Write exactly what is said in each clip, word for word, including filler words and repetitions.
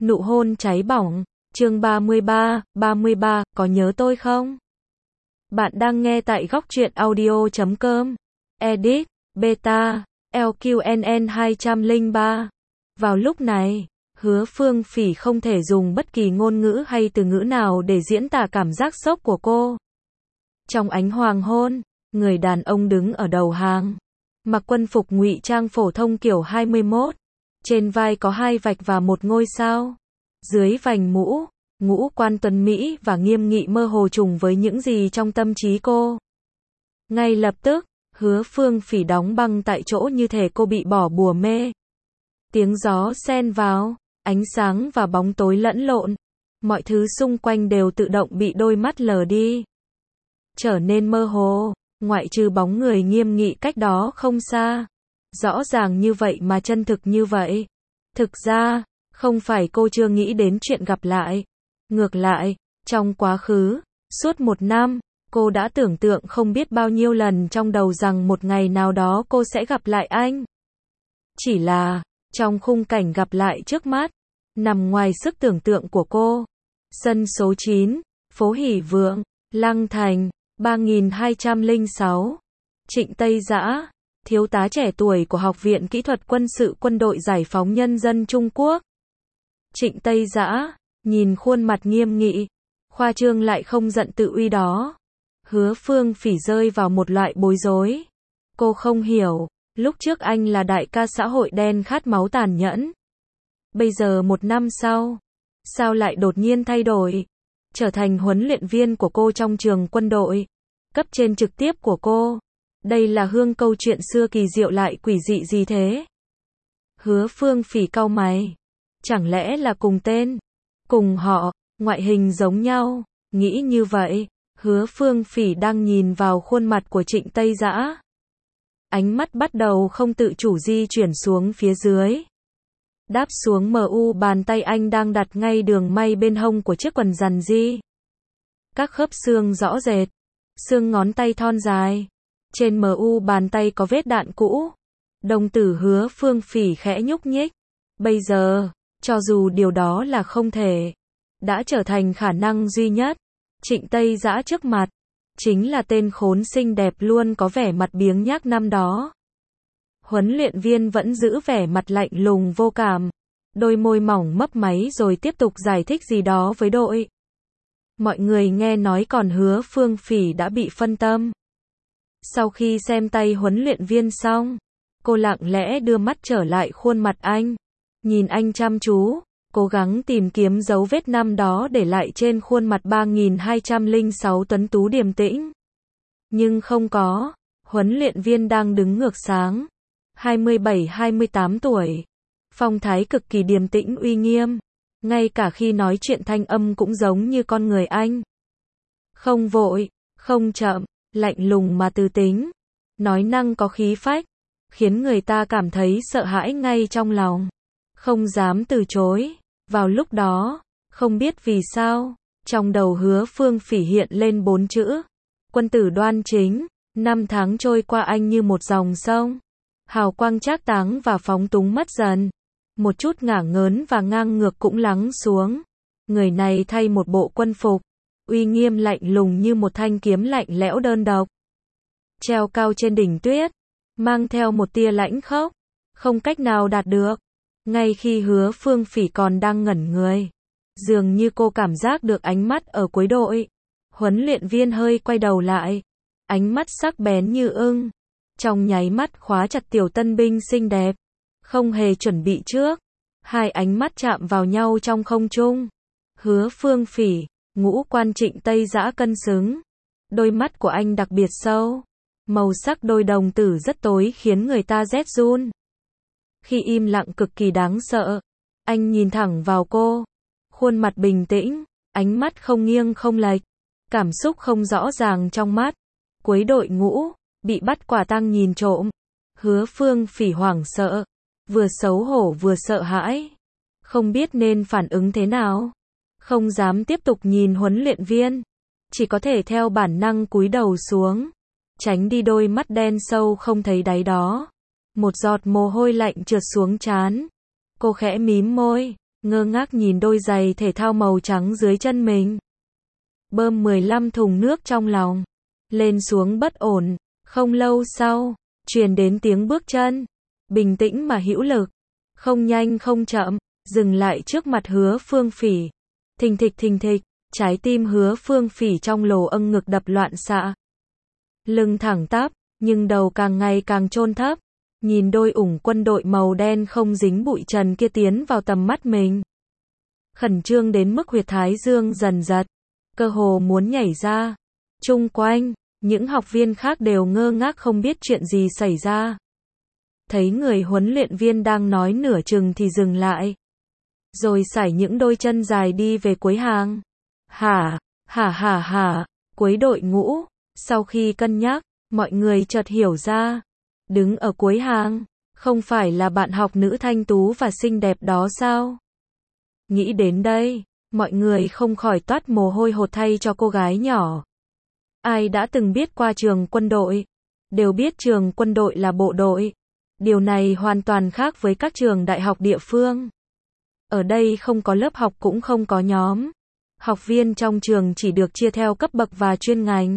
Nụ hôn cháy bỏng, chương ba mươi ba, ba mươi ba, có nhớ tôi không? Bạn đang nghe tại góc truyện audio chấm com. Edit, Beta, lờ quy en en hai không ba. Vào lúc này, Hứa Phương Phỉ không thể dùng bất kỳ ngôn ngữ hay từ ngữ nào để diễn tả cảm giác sốc của cô. Trong ánh hoàng hôn, người đàn ông đứng ở đầu hàng, mặc quân phục ngụy trang phổ thông kiểu hai mươi mốt, trên vai có hai vạch và một ngôi sao, dưới vành mũ, ngũ quan tuấn mỹ và nghiêm nghị mơ hồ trùng với những gì trong tâm trí cô. Ngay lập tức, Hứa Phương Phỉ đóng băng tại chỗ như thể cô bị bỏ bùa mê. Tiếng gió xen vào, ánh sáng và bóng tối lẫn lộn, mọi thứ xung quanh đều tự động bị đôi mắt lờ đi, trở nên mơ hồ, ngoại trừ bóng người nghiêm nghị cách đó không xa. Rõ ràng như vậy mà chân thực như vậy. Thực ra, không phải cô chưa nghĩ đến chuyện gặp lại. Ngược lại, trong quá khứ, suốt một năm, cô đã tưởng tượng không biết bao nhiêu lần trong đầu rằng một ngày nào đó cô sẽ gặp lại anh. Chỉ là, trong khung cảnh gặp lại trước mắt, nằm ngoài sức tưởng tượng của cô. Sân số chín, phố Hỷ Vượng, Lăng Thành, ba nghìn hai trăm lẻ sáu. Trịnh Tây Dã, thiếu tá trẻ tuổi của Học viện Kỹ thuật Quân sự Quân đội Giải phóng Nhân dân Trung Quốc. Trịnh Tây Dã, nhìn khuôn mặt nghiêm nghị, khoa trương lại không giận tự uy đó. Hứa Phương Phỉ rơi vào một loại bối rối. Cô không hiểu, lúc trước anh là đại ca xã hội đen khát máu tàn nhẫn. Bây giờ một năm sau, sao lại đột nhiên thay đổi? Trở thành huấn luyện viên của cô trong trường quân đội, cấp trên trực tiếp của cô. Đây là hương câu chuyện xưa kỳ diệu lại quỷ dị gì thế? Hứa Phương Phỉ cau mày. Chẳng lẽ là cùng tên, cùng họ, ngoại hình giống nhau? Nghĩ như vậy, Hứa Phương Phỉ đang nhìn vào khuôn mặt của Trịnh Tây Dã. Ánh mắt bắt đầu không tự chủ di chuyển xuống phía dưới. Đáp xuống mờ u bàn tay anh đang đặt ngay đường may bên hông của chiếc quần rằn di. Các khớp xương rõ rệt, xương ngón tay thon dài. Trên mờ u bàn tay có vết đạn cũ. Đồng tử Hứa Phương Phỉ khẽ nhúc nhích. Bây giờ, cho dù điều đó là không thể, đã trở thành khả năng duy nhất. Trịnh Tây Dã trước mặt, chính là tên khốn xinh đẹp luôn có vẻ mặt biếng nhác năm đó. Huấn luyện viên vẫn giữ vẻ mặt lạnh lùng vô cảm, đôi môi mỏng mấp máy rồi tiếp tục giải thích gì đó với đội. Mọi người nghe nói còn Hứa Phương Phỉ đã bị phân tâm. Sau khi xem tay huấn luyện viên xong, cô lặng lẽ đưa mắt trở lại khuôn mặt anh, nhìn anh chăm chú, cố gắng tìm kiếm dấu vết năm đó để lại trên khuôn mặt ba nghìn hai trăm lẻ sáu tuấn tú điềm tĩnh. Nhưng không có, huấn luyện viên đang đứng ngược sáng, hai mươi bảy hai mươi tám tuổi, phong thái cực kỳ điềm tĩnh uy nghiêm, ngay cả khi nói chuyện thanh âm cũng giống như con người anh. Không vội, không chậm, lạnh lùng mà từ tính, nói năng có khí phách, khiến người ta cảm thấy sợ hãi ngay trong lòng, không dám từ chối. Vào lúc đó, không biết vì sao, trong đầu Hứa Phương Phỉ hiện lên bốn chữ: quân tử đoan chính. Năm tháng trôi qua anh như một dòng sông, hào quang trác táng và phóng túng mất dần, một chút ngả ngớn và ngang ngược cũng lắng xuống. Người này thay một bộ quân phục, uy nghiêm lạnh lùng như một thanh kiếm lạnh lẽo đơn độc, treo cao trên đỉnh tuyết, mang theo một tia lãnh khốc, không cách nào đạt được. Ngay khi Hứa Phương Phỉ còn đang ngẩn người, dường như cô cảm giác được ánh mắt ở cuối đội. Huấn luyện viên hơi quay đầu lại, ánh mắt sắc bén như ưng, trong nháy mắt khóa chặt tiểu tân binh xinh đẹp, không hề chuẩn bị trước. Hai ánh mắt chạm vào nhau trong không trung. Hứa Phương Phỉ, ngũ quan Trịnh Tây Dã cân xứng, đôi mắt của anh đặc biệt sâu, màu sắc đôi đồng tử rất tối khiến người ta rét run. Khi im lặng cực kỳ đáng sợ, anh nhìn thẳng vào cô, khuôn mặt bình tĩnh, ánh mắt không nghiêng không lệch, cảm xúc không rõ ràng trong mắt. Cuối đội ngũ, bị bắt quả tang nhìn trộm. Hứa Phương Phỉ hoảng sợ, vừa xấu hổ vừa sợ hãi, không biết nên phản ứng thế nào, không dám tiếp tục nhìn huấn luyện viên, chỉ có thể theo bản năng cúi đầu xuống, tránh đi đôi mắt đen sâu không thấy đáy đó. Một giọt mồ hôi lạnh trượt xuống trán. Cô khẽ mím môi, ngơ ngác nhìn đôi giày thể thao màu trắng dưới chân mình. Bơm mười lăm thùng nước trong lòng, lên xuống bất ổn, không lâu sau, truyền đến tiếng bước chân, bình tĩnh mà hữu lực, không nhanh không chậm, dừng lại trước mặt Hứa Phương Phỉ. Thình thịch thình thịch, trái tim Hứa Phương Phỉ trong lồ âng ngực đập loạn xạ. Lưng thẳng tắp, nhưng đầu càng ngày càng chôn thấp, nhìn đôi ủng quân đội màu đen không dính bụi trần kia tiến vào tầm mắt mình. Khẩn trương đến mức huyệt thái dương dần giật, cơ hồ muốn nhảy ra. Chung quanh, những học viên khác đều ngơ ngác không biết chuyện gì xảy ra. Thấy người huấn luyện viên đang nói nửa chừng thì dừng lại. Rồi sải những đôi chân dài đi về cuối hàng. Hả, hả hả hả, cuối đội ngũ, sau khi cân nhắc, mọi người chợt hiểu ra. Đứng ở cuối hàng, không phải là bạn học nữ thanh tú và xinh đẹp đó sao? Nghĩ đến đây, mọi người không khỏi toát mồ hôi hột thay cho cô gái nhỏ. Ai đã từng biết qua trường quân đội, đều biết trường quân đội là bộ đội. Điều này hoàn toàn khác với các trường đại học địa phương. Ở đây không có lớp học cũng không có nhóm. Học viên trong trường chỉ được chia theo cấp bậc và chuyên ngành.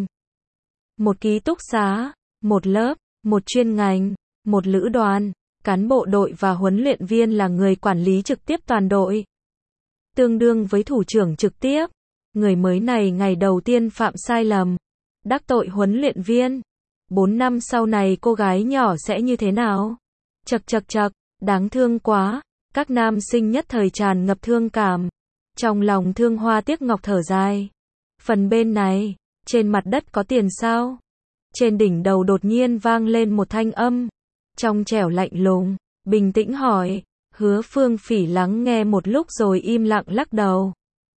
Một ký túc xá, một lớp, một chuyên ngành, một lữ đoàn, cán bộ đội và huấn luyện viên là người quản lý trực tiếp toàn đội. Tương đương với thủ trưởng trực tiếp. Người mới này ngày đầu tiên phạm sai lầm, đắc tội huấn luyện viên. Bốn năm sau này cô gái nhỏ sẽ như thế nào? Chật chật chật, đáng thương quá. Các nam sinh nhất thời tràn ngập thương cảm. Trong lòng Thương Hoa tiếc ngọc thở dài. Phần bên này, trên mặt đất có tiền sao? Trên đỉnh đầu đột nhiên vang lên một thanh âm. Trong trẻo lạnh lùng, bình tĩnh hỏi. Hứa Phương Phỉ lắng nghe một lúc rồi im lặng lắc đầu.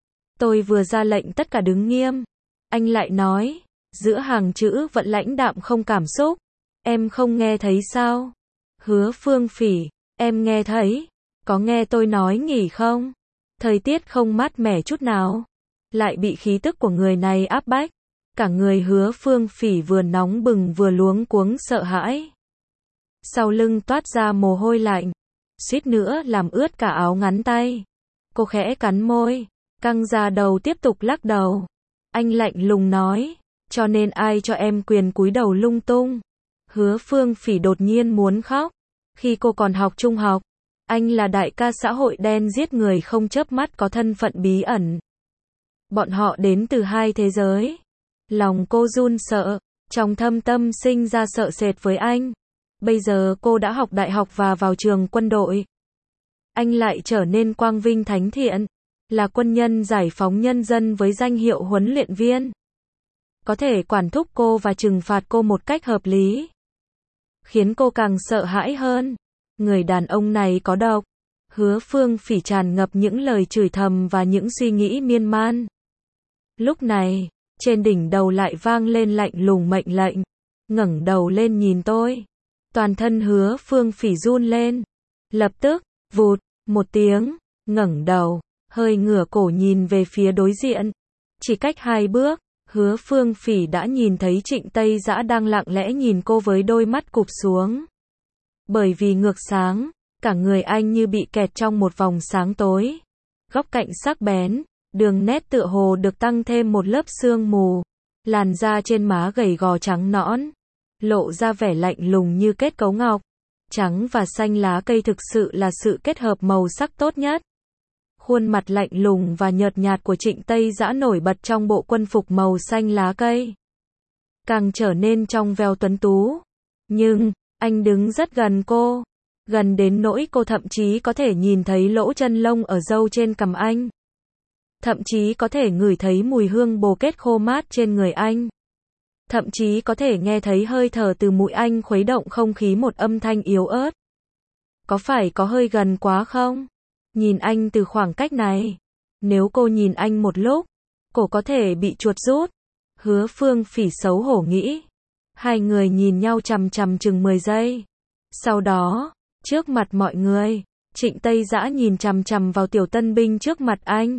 Tôi vừa ra lệnh tất cả đứng nghiêm. Anh lại nói, giữa hàng chữ vẫn lãnh đạm không cảm xúc. Em không nghe thấy sao? Hứa Phương Phỉ, em nghe thấy. Có nghe tôi nói nghỉ không? Thời tiết không mát mẻ chút nào. Lại bị khí tức của người này áp bách. Cả người Hứa Phương Phỉ vừa nóng bừng vừa luống cuống sợ hãi. Sau lưng toát ra mồ hôi lạnh. Suýt nữa làm ướt cả áo ngắn tay. Cô khẽ cắn môi, căng ra đầu tiếp tục lắc đầu. Anh lạnh lùng nói, cho nên ai cho em quyền cúi đầu lung tung. Hứa Phương Phỉ đột nhiên muốn khóc. Khi cô còn học trung học, anh là đại ca xã hội đen giết người không chớp mắt có thân phận bí ẩn. Bọn họ đến từ hai thế giới. Lòng cô run sợ, trong thâm tâm sinh ra sợ sệt với anh. Bây giờ cô đã học đại học và vào trường quân đội. Anh lại trở nên quang vinh thánh thiện, là quân nhân giải phóng nhân dân với danh hiệu huấn luyện viên. Có thể quản thúc cô và trừng phạt cô một cách hợp lý. Khiến cô càng sợ hãi hơn. Người đàn ông này có độc. Hứa Phương Phỉ tràn ngập những lời chửi thầm và những suy nghĩ miên man. Lúc này, trên đỉnh đầu lại vang lên lạnh lùng mệnh lệnh. Ngẩng đầu lên nhìn tôi. Toàn thân Hứa Phương Phỉ run lên. Lập tức, vụt, một tiếng, ngẩng đầu, hơi ngửa cổ nhìn về phía đối diện. Chỉ cách hai bước, Hứa Phương Phỉ đã nhìn thấy Trịnh Tây Dã đang lặng lẽ nhìn cô với đôi mắt cụp xuống. Bởi vì ngược sáng, cả người anh như bị kẹt trong một vòng sáng tối. Góc cạnh sắc bén, đường nét tựa hồ được tăng thêm một lớp sương mù. Làn da trên má gầy gò trắng nõn, lộ ra vẻ lạnh lùng như kết cấu ngọc. Trắng và xanh lá cây thực sự là sự kết hợp màu sắc tốt nhất. Khuôn mặt lạnh lùng và nhợt nhạt của Trịnh Tây Dã nổi bật trong bộ quân phục màu xanh lá cây. Càng trở nên trong veo tuấn tú. Nhưng, anh đứng rất gần cô. Gần đến nỗi cô thậm chí có thể nhìn thấy lỗ chân lông ở râu trên cằm anh. Thậm chí có thể ngửi thấy mùi hương bồ kết khô mát trên người anh. Thậm chí có thể nghe thấy hơi thở từ mũi anh khuấy động không khí một âm thanh yếu ớt. Có phải có hơi gần quá không? Nhìn anh từ khoảng cách này. Nếu cô nhìn anh một lúc, cổ có thể bị chuột rút. Hứa Phương Phỉ xấu hổ nghĩ. Hai người nhìn nhau chằm chằm chừng mười giây. Sau đó, trước mặt mọi người, Trịnh Tây Dã nhìn chằm chằm vào tiểu tân binh trước mặt anh.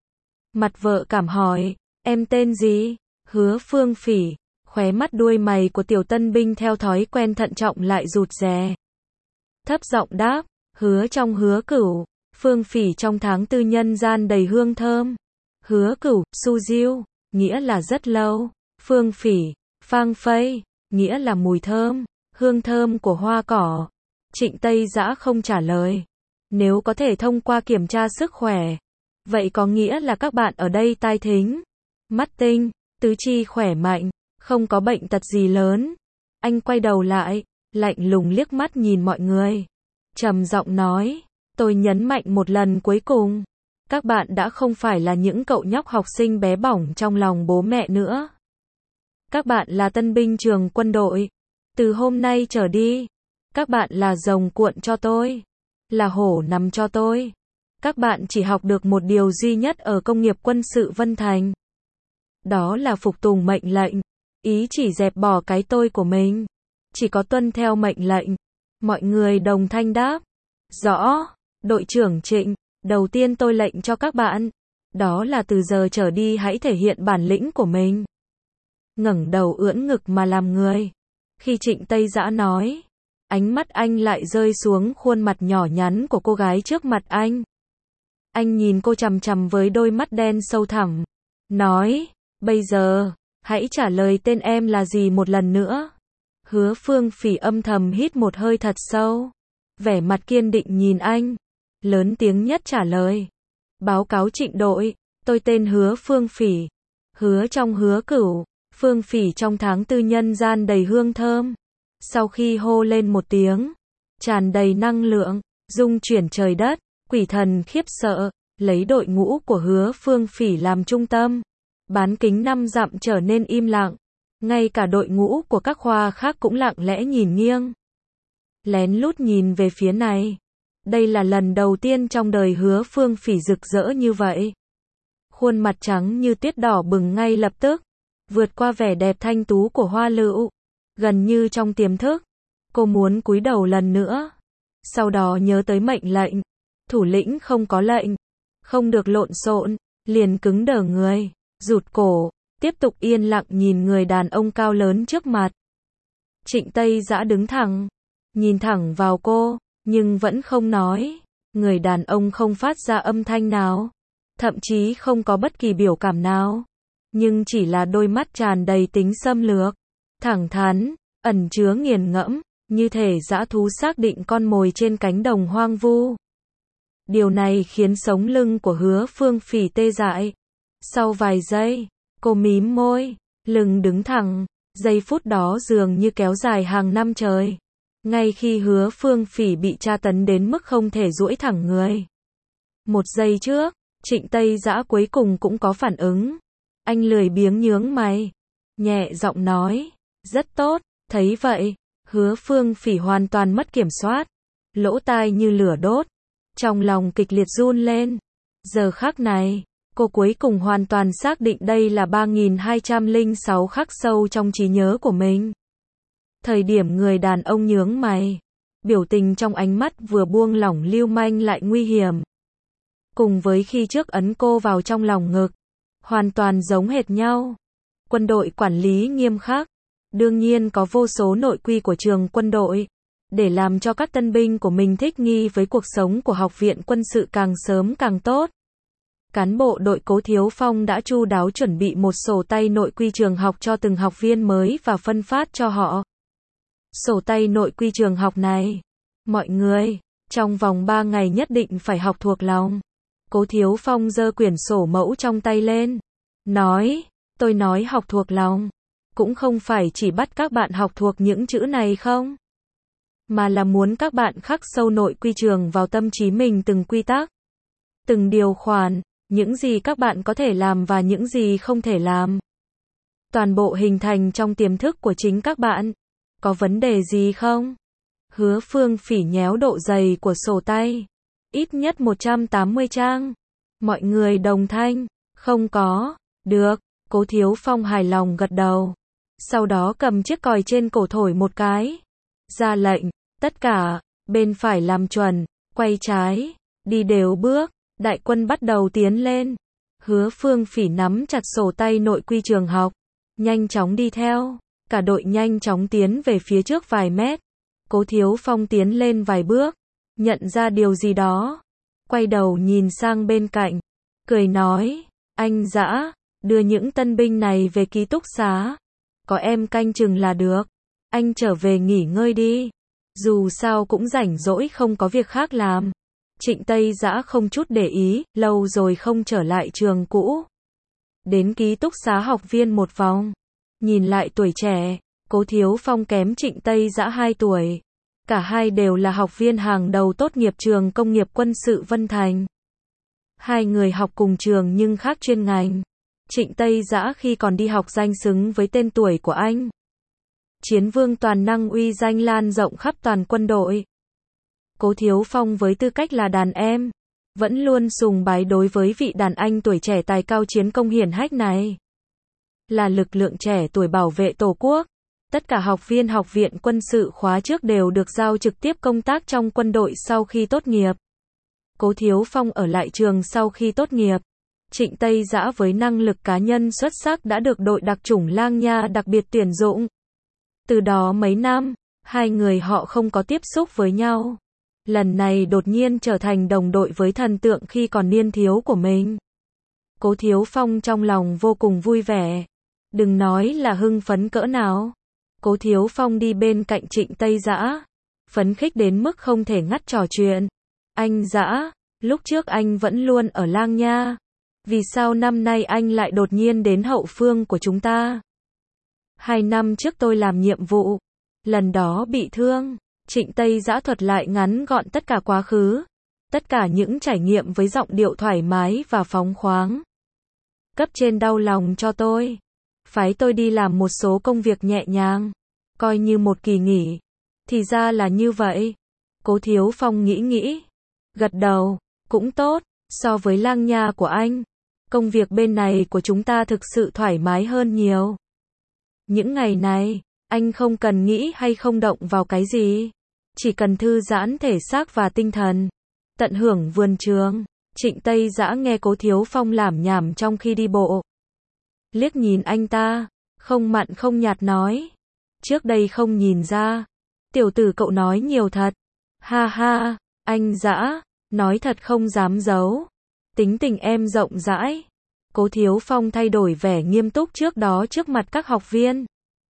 Mặt vợ cảm hỏi, em tên gì? Hứa Phương Phỉ. Khóe mắt đuôi mày của tiểu tân binh theo thói quen thận trọng lại rụt rè. Thấp giọng đáp, Hứa trong Hứa Cửu. Phương Phỉ trong tháng tư nhân gian đầy hương thơm. Hứa Cửu, Su Diêu, nghĩa là rất lâu. Phương Phỉ, phang phây, nghĩa là mùi thơm, hương thơm của hoa cỏ. Trịnh Tây Dã không trả lời. Nếu có thể thông qua kiểm tra sức khỏe, vậy có nghĩa là các bạn ở đây tai thính, mắt tinh, tứ chi khỏe mạnh, không có bệnh tật gì lớn. Anh quay đầu lại, lạnh lùng liếc mắt nhìn mọi người, trầm giọng nói, tôi nhấn mạnh một lần cuối cùng, các bạn đã không phải là những cậu nhóc học sinh bé bỏng trong lòng bố mẹ nữa. Các bạn là tân binh trường quân đội. Từ hôm nay trở đi, các bạn là rồng cuộn cho tôi, là hổ nằm cho tôi. Các bạn chỉ học được một điều duy nhất ở công nghiệp quân sự Vân Thành. Đó là phục tùng mệnh lệnh, ý chỉ dẹp bỏ cái tôi của mình. Chỉ có tuân theo mệnh lệnh. Mọi người đồng thanh đáp. Rõ, đội trưởng Trịnh, đầu tiên tôi lệnh cho các bạn. Đó là từ giờ trở đi hãy thể hiện bản lĩnh của mình. Ngẩng đầu ưỡn ngực mà làm người. Khi Trịnh Tây Dã nói, ánh mắt anh lại rơi xuống khuôn mặt nhỏ nhắn của cô gái trước mặt anh. Anh nhìn cô chằm chằm với đôi mắt đen sâu thẳm. Nói, bây giờ, hãy trả lời tên em là gì một lần nữa. Hứa Phương Phỉ âm thầm hít một hơi thật sâu. Vẻ mặt kiên định nhìn anh. Lớn tiếng nhất trả lời. Báo cáo Trịnh đội, tôi tên Hứa Phương Phỉ. Hứa trong Hứa Cửu, Phương Phỉ trong tháng tư nhân gian đầy hương thơm. Sau khi hô lên một tiếng, tràn đầy năng lượng, rung chuyển trời đất, quỷ thần khiếp sợ, lấy đội ngũ của Hứa Phương Phỉ làm trung tâm. Bán kính năm dặm trở nên im lặng. Ngay cả đội ngũ của các khoa khác cũng lặng lẽ nhìn nghiêng. Lén lút nhìn về phía này. Đây là lần đầu tiên trong đời Hứa Phương Phỉ rực rỡ như vậy. Khuôn mặt trắng như tiết đỏ bừng ngay lập tức. Vượt qua vẻ đẹp thanh tú của hoa lựu. Gần như trong tiềm thức. Cô muốn cúi đầu lần nữa. Sau đó nhớ tới mệnh lệnh. Thủ lĩnh không có lệnh. Không được lộn xộn. Liền cứng đờ người. Rụt cổ. Tiếp tục yên lặng nhìn người đàn ông cao lớn trước mặt. Trịnh Tây Dã đứng thẳng. Nhìn thẳng vào cô. Nhưng vẫn không nói. Người đàn ông không phát ra âm thanh nào. Thậm chí không có bất kỳ biểu cảm nào. Nhưng chỉ là đôi mắt tràn đầy tính xâm lược. Thẳng thắn, ẩn chứa nghiền ngẫm, như thể dã thú xác định con mồi trên cánh đồng hoang vu. Điều này khiến sống lưng của Hứa Phương Phỉ tê dại. Sau vài giây, cô mím môi, lưng đứng thẳng, giây phút đó dường như kéo dài hàng năm trời. Ngay khi Hứa Phương Phỉ bị tra tấn đến mức không thể duỗi thẳng người. Một giây trước, Trịnh Tây Dã cuối cùng cũng có phản ứng. Anh lười biếng nhướng mày, nhẹ giọng nói, rất tốt, thấy vậy, Hứa Phương Phỉ hoàn toàn mất kiểm soát, lỗ tai như lửa đốt, trong lòng kịch liệt run lên. Giờ khắc này, cô cuối cùng hoàn toàn xác định đây là ba nghìn hai trăm lẻ sáu khắc sâu trong trí nhớ của mình. Thời điểm người đàn ông nhướng mày, biểu tình trong ánh mắt vừa buông lỏng lưu manh lại nguy hiểm. Cùng với khi trước ấn cô vào trong lòng ngực, hoàn toàn giống hệt nhau. Quân đội quản lý nghiêm khắc, đương nhiên có vô số nội quy của trường quân đội, để làm cho các tân binh của mình thích nghi với cuộc sống của học viện quân sự càng sớm càng tốt. Cán bộ đội Cố Thiếu Phong đã chu đáo chuẩn bị một sổ tay nội quy trường học cho từng học viên mới và phân phát cho họ. Sổ tay nội quy trường học này, mọi người, trong vòng ba ngày nhất định phải học thuộc lòng. Cố Thiếu Phong giơ quyển sổ mẫu trong tay lên, nói, tôi nói học thuộc lòng, cũng không phải chỉ bắt các bạn học thuộc những chữ này không, mà là muốn các bạn khắc sâu nội quy trường vào tâm trí mình từng quy tắc, từng điều khoản, những gì các bạn có thể làm và những gì không thể làm. Toàn bộ hình thành trong tiềm thức của chính các bạn. Có vấn đề gì không? Hứa Phương Phỉ nhéo độ dày của sổ tay. Ít nhất một trăm tám mươi trang. Mọi người đồng thanh. Không có. Được. Cố Thiếu Phong hài lòng gật đầu. Sau đó cầm chiếc còi trên cổ thổi một cái. Ra lệnh. Tất cả. Bên phải làm chuẩn. Quay trái. Đi đều bước. Đại quân bắt đầu tiến lên. Hứa Phương Phỉ nắm chặt sổ tay nội quy trường học. Nhanh chóng đi theo. Cả đội nhanh chóng tiến về phía trước vài mét. Cố Thiếu Phong tiến lên vài bước. Nhận ra điều gì đó. quay đầu nhìn sang bên cạnh, cười nói, anh Dã, đưa những tân binh này về ký túc xá. Có em canh chừng là được. Anh trở về nghỉ ngơi đi. Dù sao cũng rảnh rỗi không có việc khác làm. Trịnh Tây Dã không chút để ý, lâu rồi không trở lại trường cũ. Đến ký túc xá học viên một vòng. Nhìn lại tuổi trẻ, Cố Thiếu Phong kém Trịnh Tây Dã hai tuổi. Cả hai đều là học viên hàng đầu tốt nghiệp trường công nghiệp quân sự Vân Thành. Hai người học cùng trường nhưng khác chuyên ngành. Trịnh Tây Dã khi còn đi học danh xứng với tên tuổi của anh. Chiến vương toàn năng uy danh lan rộng khắp toàn quân đội. Cố Thiếu Phong với tư cách là đàn em, vẫn luôn sùng bái đối với vị đàn anh tuổi trẻ tài cao chiến công hiển hách này. Là lực lượng trẻ tuổi bảo vệ Tổ quốc. Tất cả học viên học viện quân sự khóa trước đều được giao trực tiếp công tác trong quân đội sau khi tốt nghiệp. Cố Thiếu Phong ở lại trường sau khi tốt nghiệp. Trịnh Tây Dã với năng lực cá nhân xuất sắc đã được đội đặc chủng Lang Nha đặc biệt tuyển dụng. Từ đó mấy năm, hai người họ không có tiếp xúc với nhau. Lần này đột nhiên trở thành đồng đội với thần tượng khi còn niên thiếu của mình. Cố Thiếu Phong trong lòng vô cùng vui vẻ. Đừng nói là hưng phấn cỡ nào. Cố Thiếu Phong đi bên cạnh Trịnh Tây Dã, phấn khích đến mức không thể ngắt trò chuyện. Anh Dã, lúc trước anh vẫn luôn ở Lang Nha. Vì sao năm nay anh lại đột nhiên đến hậu phương của chúng ta? Hai năm trước tôi làm nhiệm vụ. Lần đó bị thương. Trịnh Tây Dã thuật lại ngắn gọn tất cả quá khứ. Tất cả những trải nghiệm với giọng điệu thoải mái và phóng khoáng. Cấp trên đau lòng cho tôi. Phái tôi đi làm một số công việc nhẹ nhàng. Coi như một kỳ nghỉ. Thì ra là như vậy. Cố Thiếu Phong nghĩ nghĩ. Gật đầu. Cũng tốt. So với Lang Nha của anh. Công việc bên này của chúng ta thực sự thoải mái hơn nhiều. Những ngày này, anh không cần nghĩ hay không động vào cái gì. Chỉ cần thư giãn thể xác và tinh thần. Tận hưởng vườn trường. Trịnh Tây Dã nghe Cố Thiếu Phong lảm nhảm trong khi đi bộ. Liếc nhìn anh ta, không mặn không nhạt nói. Trước đây không nhìn ra. Tiểu tử cậu nói nhiều thật. Ha ha, anh Dã, nói thật không dám giấu. Tính tình em rộng rãi. Cố Thiếu Phong thay đổi vẻ nghiêm túc trước đó trước mặt các học viên.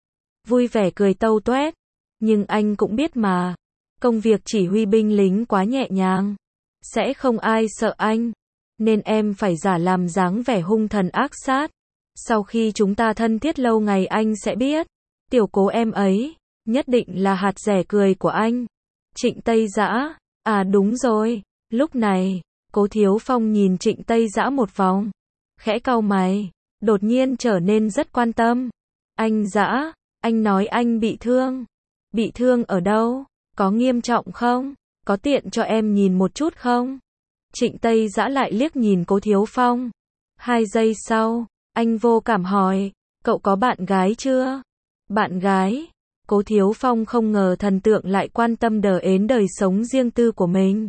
Vui vẻ cười tâu toét. Nhưng anh cũng biết mà. Công việc chỉ huy binh lính quá nhẹ nhàng. Sẽ không ai sợ anh. Nên em phải giả làm dáng vẻ hung thần ác sát. Sau khi chúng ta thân thiết lâu ngày anh sẽ biết. Tiểu Cố em ấy, nhất định là hạt rẻ cười của anh. Trịnh Tây Dã, à đúng rồi. Lúc này, Cố Thiếu Phong nhìn Trịnh Tây Dã một vòng. Khẽ cau mày, đột nhiên trở nên rất quan tâm. Anh Dã, anh nói anh bị thương. Bị thương ở đâu? Có nghiêm trọng không? Có tiện cho em nhìn một chút không? Trịnh Tây Dã lại liếc nhìn Cố Thiếu Phong. Hai giây sau, anh vô cảm hỏi, cậu có bạn gái chưa? Bạn gái? Cố Thiếu Phong không ngờ thần tượng lại quan tâm đờ ến đời sống riêng tư của mình.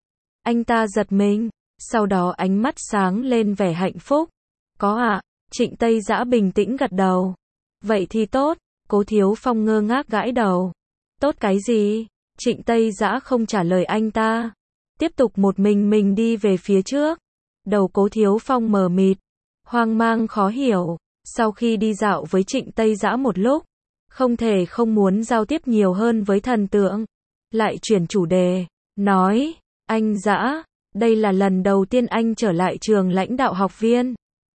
Anh ta giật mình, sau đó ánh mắt sáng lên vẻ hạnh phúc. Có ạ, à? Trịnh Tây Dã bình tĩnh gật đầu. Vậy thì tốt. Cố Thiếu Phong ngơ ngác gãi đầu. Tốt cái gì? Trịnh Tây Dã không trả lời anh ta. Tiếp tục một mình mình đi về phía trước. Đầu Cố Thiếu Phong mờ mịt, hoang mang khó hiểu. Sau khi đi dạo với Trịnh Tây Dã một lúc, không thể không muốn giao tiếp nhiều hơn với thần tượng. Lại chuyển chủ đề, nói, anh Dã, đây là lần đầu tiên anh trở lại trường lãnh đạo học viên.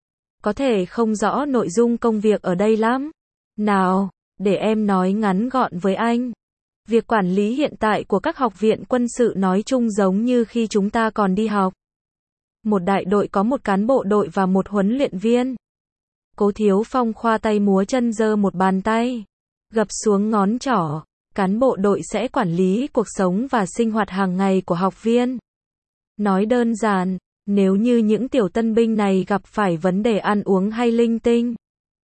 Có thể không rõ nội dung công việc ở đây lắm. Nào, để em nói ngắn gọn với anh. Việc quản lý hiện tại của các học viện quân sự nói chung giống như khi chúng ta còn đi học. Một đại đội có một cán bộ đội và một huấn luyện viên. Cố Thiếu Phong khoa tay múa chân giơ một bàn tay, gập xuống ngón trỏ. Cán bộ đội sẽ quản lý cuộc sống và sinh hoạt hàng ngày của học viên. Nói đơn giản, nếu như những tiểu tân binh này gặp phải vấn đề ăn uống hay linh tinh,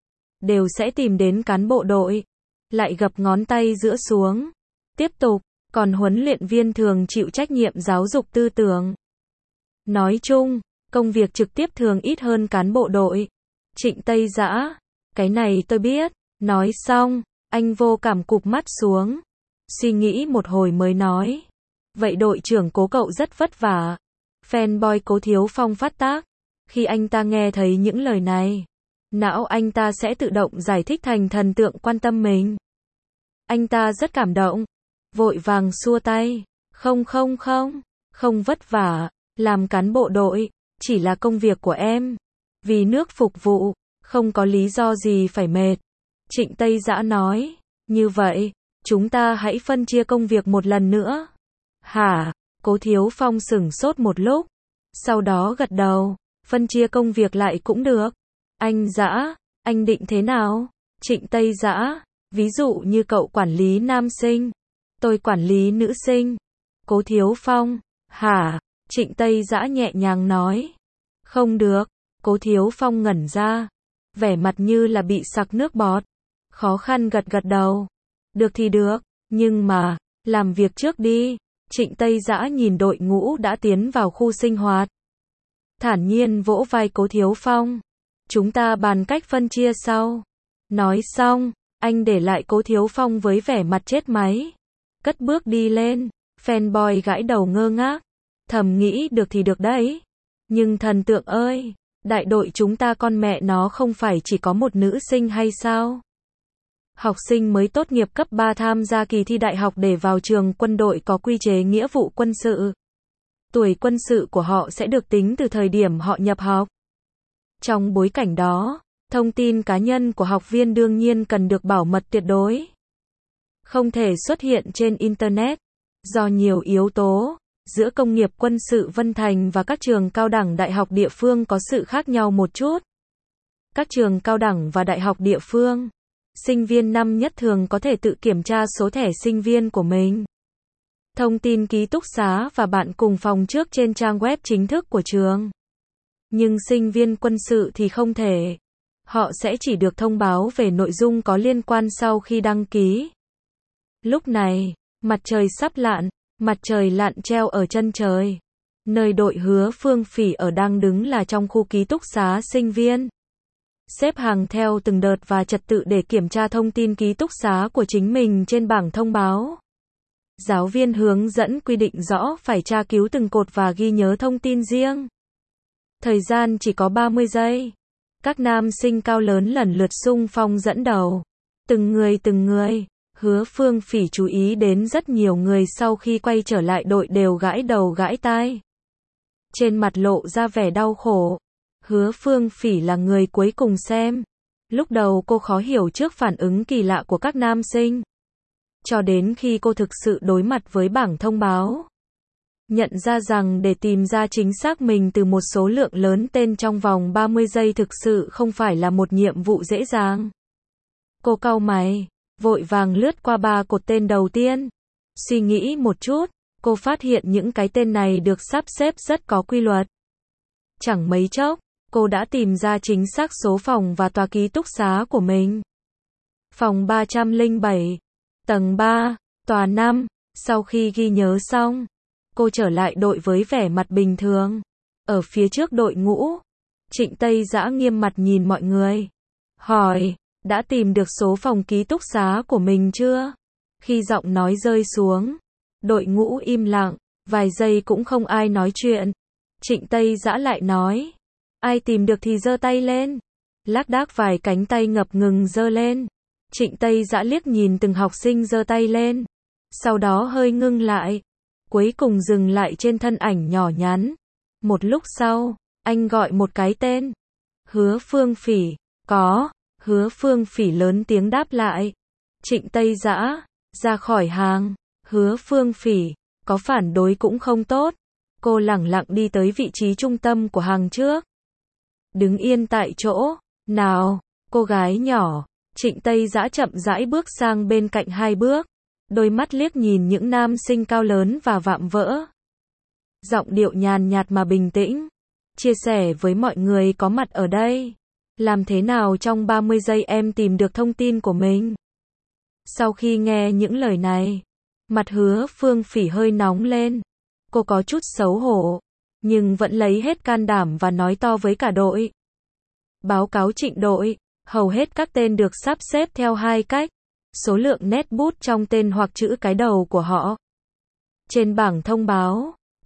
đều sẽ tìm đến cán bộ đội. Lại gập ngón tay giữa xuống. Tiếp tục, còn huấn luyện viên thường chịu trách nhiệm giáo dục tư tưởng. Nói chung, công việc trực tiếp thường ít hơn cán bộ đội. Trịnh Tây Dã, cái này tôi biết. Nói xong, anh vô cảm cụp mắt xuống. Suy nghĩ một hồi mới nói. Vậy đội trưởng Cố cậu rất vất vả. Fanboy Cố Thiếu Phong phát tác. Khi anh ta nghe thấy những lời này, não anh ta sẽ tự động giải thích thành thần tượng quan tâm mình. Anh ta rất cảm động, vội vàng xua tay. Không không không, không vất vả, làm cán bộ đội, chỉ là công việc của em. Vì nước phục vụ, không có lý do gì phải mệt. Trịnh Tây Dã nói, như vậy, chúng ta hãy phân chia công việc một lần nữa. Hả? Cố Thiếu Phong sửng sốt một lúc, sau đó gật đầu, phân chia công việc lại cũng được. Anh Dã, anh định thế nào? Trịnh Tây Dã, ví dụ như cậu quản lý nam sinh, tôi quản lý nữ sinh. Cố Thiếu Phong, hả? Trịnh Tây Dã nhẹ nhàng nói. Không được. Cố Thiếu Phong ngẩn ra, vẻ mặt như là bị sặc nước bọt, khó khăn gật gật đầu. Được thì được, nhưng mà, làm việc trước đi. Trịnh Tây Dã nhìn đội ngũ đã tiến vào khu sinh hoạt, thản nhiên vỗ vai Cố Thiếu Phong. Chúng ta bàn cách phân chia sau. Nói xong, anh để lại Cố Thiếu Phong với vẻ mặt chết máy, cất bước đi lên. Fanboy gãi đầu ngơ ngác, thầm nghĩ được thì được đấy. Nhưng thần tượng ơi, đại đội chúng ta con mẹ nó không phải chỉ có một nữ sinh hay sao? Học sinh mới tốt nghiệp cấp ba tham gia kỳ thi đại học để vào trường quân đội có quy chế nghĩa vụ quân sự. Tuổi quân sự của họ sẽ được tính từ thời điểm họ nhập học. Trong bối cảnh đó, thông tin cá nhân của học viên đương nhiên cần được bảo mật tuyệt đối. Không thể xuất hiện trên Internet. Do nhiều yếu tố, giữa công nghiệp quân sự Vân Thành và các trường cao đẳng đại học địa phương có sự khác nhau một chút. Các trường cao đẳng và đại học địa phương, sinh viên năm nhất thường có thể tự kiểm tra số thẻ sinh viên của mình, thông tin ký túc xá và bạn cùng phòng trước trên trang web chính thức của trường. Nhưng sinh viên quân sự thì không thể. Họ sẽ chỉ được thông báo về nội dung có liên quan sau khi đăng ký. Lúc này, mặt trời sắp lặn, mặt trời lặn treo ở chân trời. Nơi đội Hứa Phương Phỉ ở đang đứng là trong khu ký túc xá sinh viên. Xếp hàng theo từng đợt và trật tự để kiểm tra thông tin ký túc xá của chính mình trên bảng thông báo. Giáo viên hướng dẫn quy định rõ phải tra cứu từng cột và ghi nhớ thông tin riêng. Thời gian chỉ có ba mươi giây. Các nam sinh cao lớn lần lượt xung phong dẫn đầu. Từng người từng người. Hứa Phương Phỉ chú ý đến rất nhiều người sau khi quay trở lại đội đều gãi đầu gãi tai. Trên mặt lộ ra vẻ đau khổ. Hứa Phương Phỉ là người cuối cùng xem. Lúc đầu cô khó hiểu trước phản ứng kỳ lạ của các nam sinh. Cho đến khi cô thực sự đối mặt với bảng thông báo. Nhận ra rằng để tìm ra chính xác mình từ một số lượng lớn tên trong vòng ba mươi giây thực sự không phải là một nhiệm vụ dễ dàng. Cô cau mày, vội vàng lướt qua ba cột tên đầu tiên. Suy nghĩ một chút, cô phát hiện những cái tên này được sắp xếp rất có quy luật. Chẳng mấy chốc, cô đã tìm ra chính xác số phòng và tòa ký túc xá của mình. Phòng ba trăm lẻ bảy, tầng ba, tòa năm. Sau khi ghi nhớ xong, cô trở lại đội với vẻ mặt bình thường. Ở phía trước đội ngũ, Trịnh Tây Dã nghiêm mặt nhìn mọi người. Hỏi, đã tìm được số phòng ký túc xá của mình chưa? Khi giọng nói rơi xuống, đội ngũ im lặng, vài giây cũng không ai nói chuyện. Trịnh Tây Dã lại nói, ai tìm được thì giơ tay lên. Lác đác vài cánh tay ngập ngừng giơ lên. Trịnh Tây Dã liếc nhìn từng học sinh giơ tay lên, sau đó hơi ngưng lại, cuối cùng dừng lại trên thân ảnh nhỏ nhắn. Một lúc sau, anh gọi một cái tên. Hứa Phương Phỉ. Có. Hứa Phương Phỉ lớn tiếng đáp lại. Trịnh Tây Dã ra khỏi hàng. Hứa Phương Phỉ có phản đối cũng không tốt. Cô lẳng lặng đi tới vị trí trung tâm của hàng trước. Đứng yên tại chỗ. Nào, cô gái nhỏ. Trịnh Tây Dã chậm rãi bước sang bên cạnh hai bước. Đôi mắt liếc nhìn những nam sinh cao lớn và vạm vỡ. Giọng điệu nhàn nhạt mà bình tĩnh. Chia sẻ với mọi người có mặt ở đây. Làm thế nào trong ba mươi giây em tìm được thông tin của mình? Sau khi nghe những lời này, mặt Hứa Phương Phỉ hơi nóng lên. Cô có chút xấu hổ, nhưng vẫn lấy hết can đảm và nói to với cả đội. Báo cáo Trịnh đội, hầu hết các tên được sắp xếp theo hai cách. Số lượng nét bút trong tên hoặc chữ cái đầu của họ. Trên bảng thông báo,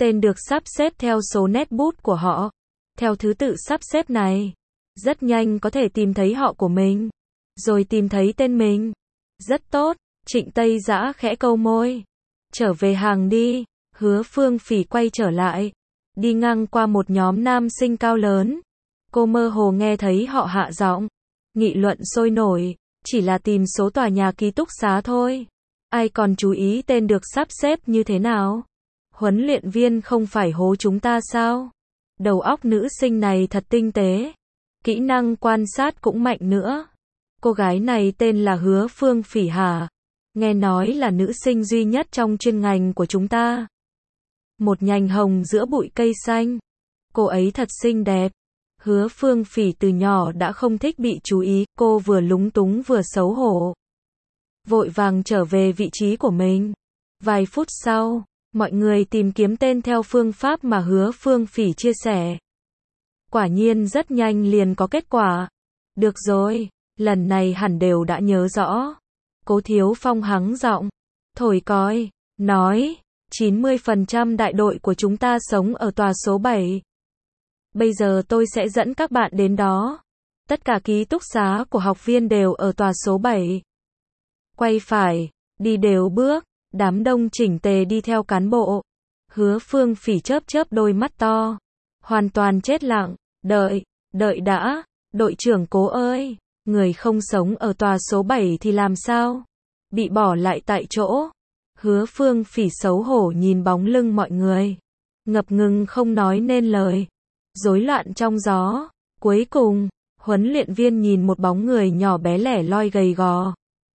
tên được sắp xếp theo số nét bút của họ. Theo thứ tự sắp xếp này, rất nhanh có thể tìm thấy họ của mình, rồi tìm thấy tên mình. Rất tốt, Trịnh Tây Dã khẽ câu môi. Trở về hàng đi, Hứa Phương Phỉ quay trở lại, đi ngang qua một nhóm nam sinh cao lớn. Cô mơ hồ nghe thấy họ hạ giọng, nghị luận sôi nổi, chỉ là tìm số tòa nhà ký túc xá thôi. Ai còn chú ý tên được sắp xếp như thế nào? Huấn luyện viên không phải hố chúng ta sao? Đầu óc nữ sinh này thật tinh tế, kỹ năng quan sát cũng mạnh nữa. Cô gái này tên là Hứa Phương Phỉ hả? Nghe nói là nữ sinh duy nhất trong chuyên ngành của chúng ta. Một nhành hồng giữa bụi cây xanh. Cô ấy thật xinh đẹp. Hứa Phương Phỉ từ nhỏ đã không thích bị chú ý, cô vừa lúng túng vừa xấu hổ. Vội vàng trở về vị trí của mình. Vài phút sau, mọi người tìm kiếm tên theo phương pháp mà Hứa Phương Phỉ chia sẻ. Quả nhiên rất nhanh liền có kết quả. Được rồi, lần này hẳn đều đã nhớ rõ. Cố Thiếu Phong hắng giọng, thổi còi, nói, chín mươi phần trăm đại đội của chúng ta sống ở tòa số bảy. Bây giờ tôi sẽ dẫn các bạn đến đó. Tất cả ký túc xá của học viên đều ở tòa số bảy. Quay phải, đi đều bước, đám đông chỉnh tề đi theo cán bộ. Hứa Phương Phỉ chớp chớp đôi mắt to, hoàn toàn chết lặng, đợi, đợi đã, đội trưởng Cố ơi, người không sống ở tòa số bảy thì làm sao? Bị bỏ lại tại chỗ. Hứa Phương Phỉ xấu hổ nhìn bóng lưng mọi người, ngập ngừng không nói nên lời. Rối loạn trong gió. Cuối cùng, huấn luyện viên nhìn một bóng người nhỏ bé lẻ loi gầy gò.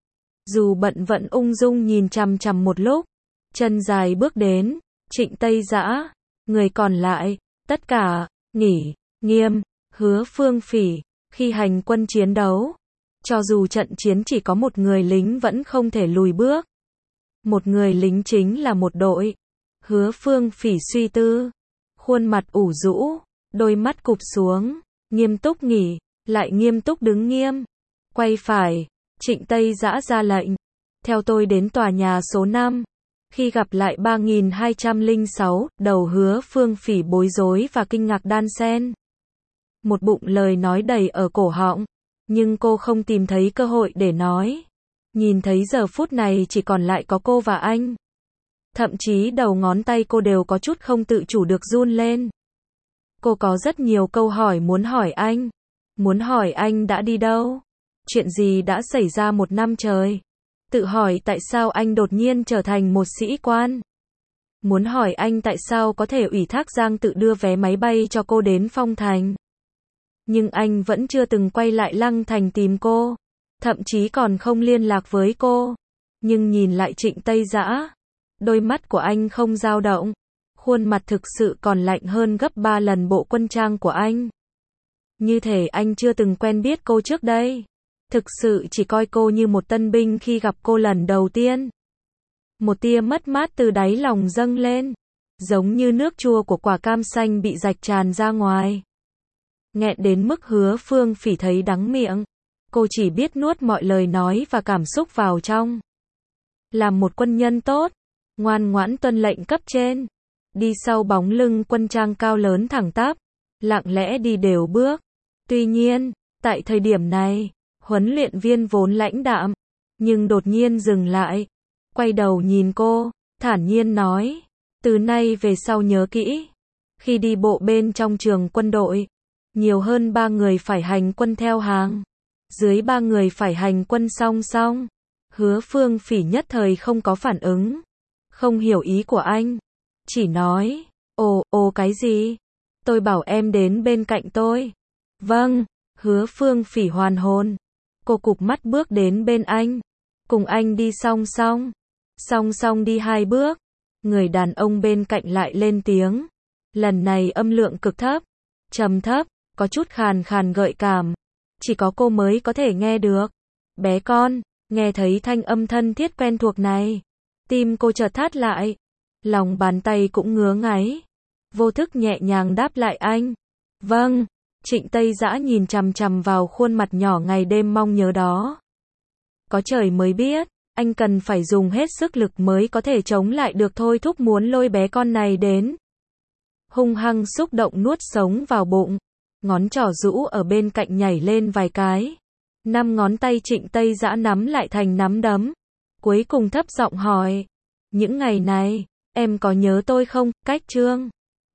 Dù bận vẫn ung dung nhìn chằm chằm một lúc, chân dài bước đến, Trịnh Tây Dã, người còn lại, tất cả, nghỉ, nghiêm, Hứa Phương Phỉ, khi hành quân chiến đấu, cho dù trận chiến chỉ có một người lính vẫn không thể lùi bước. Một người lính chính là một đội. Hứa Phương Phỉ suy tư, khuôn mặt ủ rũ, đôi mắt cụp xuống, nghiêm túc nghỉ, lại nghiêm túc đứng nghiêm. Quay phải, Trịnh Tây Dã ra lệnh, theo tôi đến tòa nhà số năm. Khi gặp lại ba nghìn hai trăm lẻ sáu, đầu Hứa Phương Phỉ bối rối và kinh ngạc đan xen. Một bụng lời nói đầy ở cổ họng, nhưng cô không tìm thấy cơ hội để nói. Nhìn thấy giờ phút này chỉ còn lại có cô và anh. Thậm chí đầu ngón tay cô đều có chút không tự chủ được run lên. Cô có rất nhiều câu hỏi muốn hỏi anh. Muốn hỏi anh đã đi đâu? Chuyện gì đã xảy ra một năm trời? Tự hỏi tại sao anh đột nhiên trở thành một sĩ quan? Muốn hỏi anh tại sao có thể ủy thác Giang tự đưa vé máy bay cho cô đến Phong Thành? Nhưng anh vẫn chưa từng quay lại Lăng Thành tìm cô. Thậm chí còn không liên lạc với cô. Nhưng nhìn lại Trịnh Tây Dã, đôi mắt của anh không dao động. Khuôn mặt thực sự còn lạnh hơn gấp ba lần bộ quân trang của anh. Như thể anh chưa từng quen biết cô trước đây. Thực sự chỉ coi cô như một tân binh khi gặp cô lần đầu tiên. Một tia mất mát từ đáy lòng dâng lên, giống như nước chua của quả cam xanh bị rạch tràn ra ngoài. Nghẹn đến mức Hứa Phương Phỉ thấy đắng miệng. Cô chỉ biết nuốt mọi lời nói và cảm xúc vào trong. Làm một quân nhân tốt, ngoan ngoãn tuân lệnh cấp trên. Đi sau bóng lưng quân trang cao lớn thẳng tắp, lặng lẽ đi đều bước. Tuy nhiên, tại thời điểm này, huấn luyện viên vốn lãnh đạm, nhưng đột nhiên dừng lại, quay đầu nhìn cô, thản nhiên nói, từ nay về sau nhớ kỹ, khi đi bộ bên trong trường quân đội, nhiều hơn ba người phải hành quân theo hàng, dưới ba người phải hành quân song song. Hứa Phương Phỉ nhất thời không có phản ứng, không hiểu ý của anh, chỉ nói, ồ, ồ cái gì? Tôi bảo em đến bên cạnh tôi. Vâng, Hứa Phương Phỉ hoàn hồn. Cô cụp mắt bước đến bên anh, cùng anh đi song song, song song đi hai bước. Người đàn ông bên cạnh lại lên tiếng, lần này âm lượng cực thấp, trầm thấp, có chút khàn khàn gợi cảm, chỉ có cô mới có thể nghe được. Bé con, nghe thấy thanh âm thân thiết quen thuộc này, tim cô chợt thắt lại, lòng bàn tay cũng ngứa ngáy, vô thức nhẹ nhàng đáp lại anh. Vâng. Trịnh Tây Dã nhìn chằm chằm vào khuôn mặt nhỏ ngày đêm mong nhớ đó. Có trời mới biết, anh cần phải dùng hết sức lực mới có thể chống lại được thôi thúc muốn lôi bé con này đến. hung hăng xúc động nuốt sống vào bụng. Ngón trỏ rũ ở bên cạnh nhảy lên vài cái. Năm ngón tay Trịnh Tây Dã nắm lại thành nắm đấm. Cuối cùng thấp giọng hỏi. Những ngày này, em có nhớ tôi không, Cách Trương?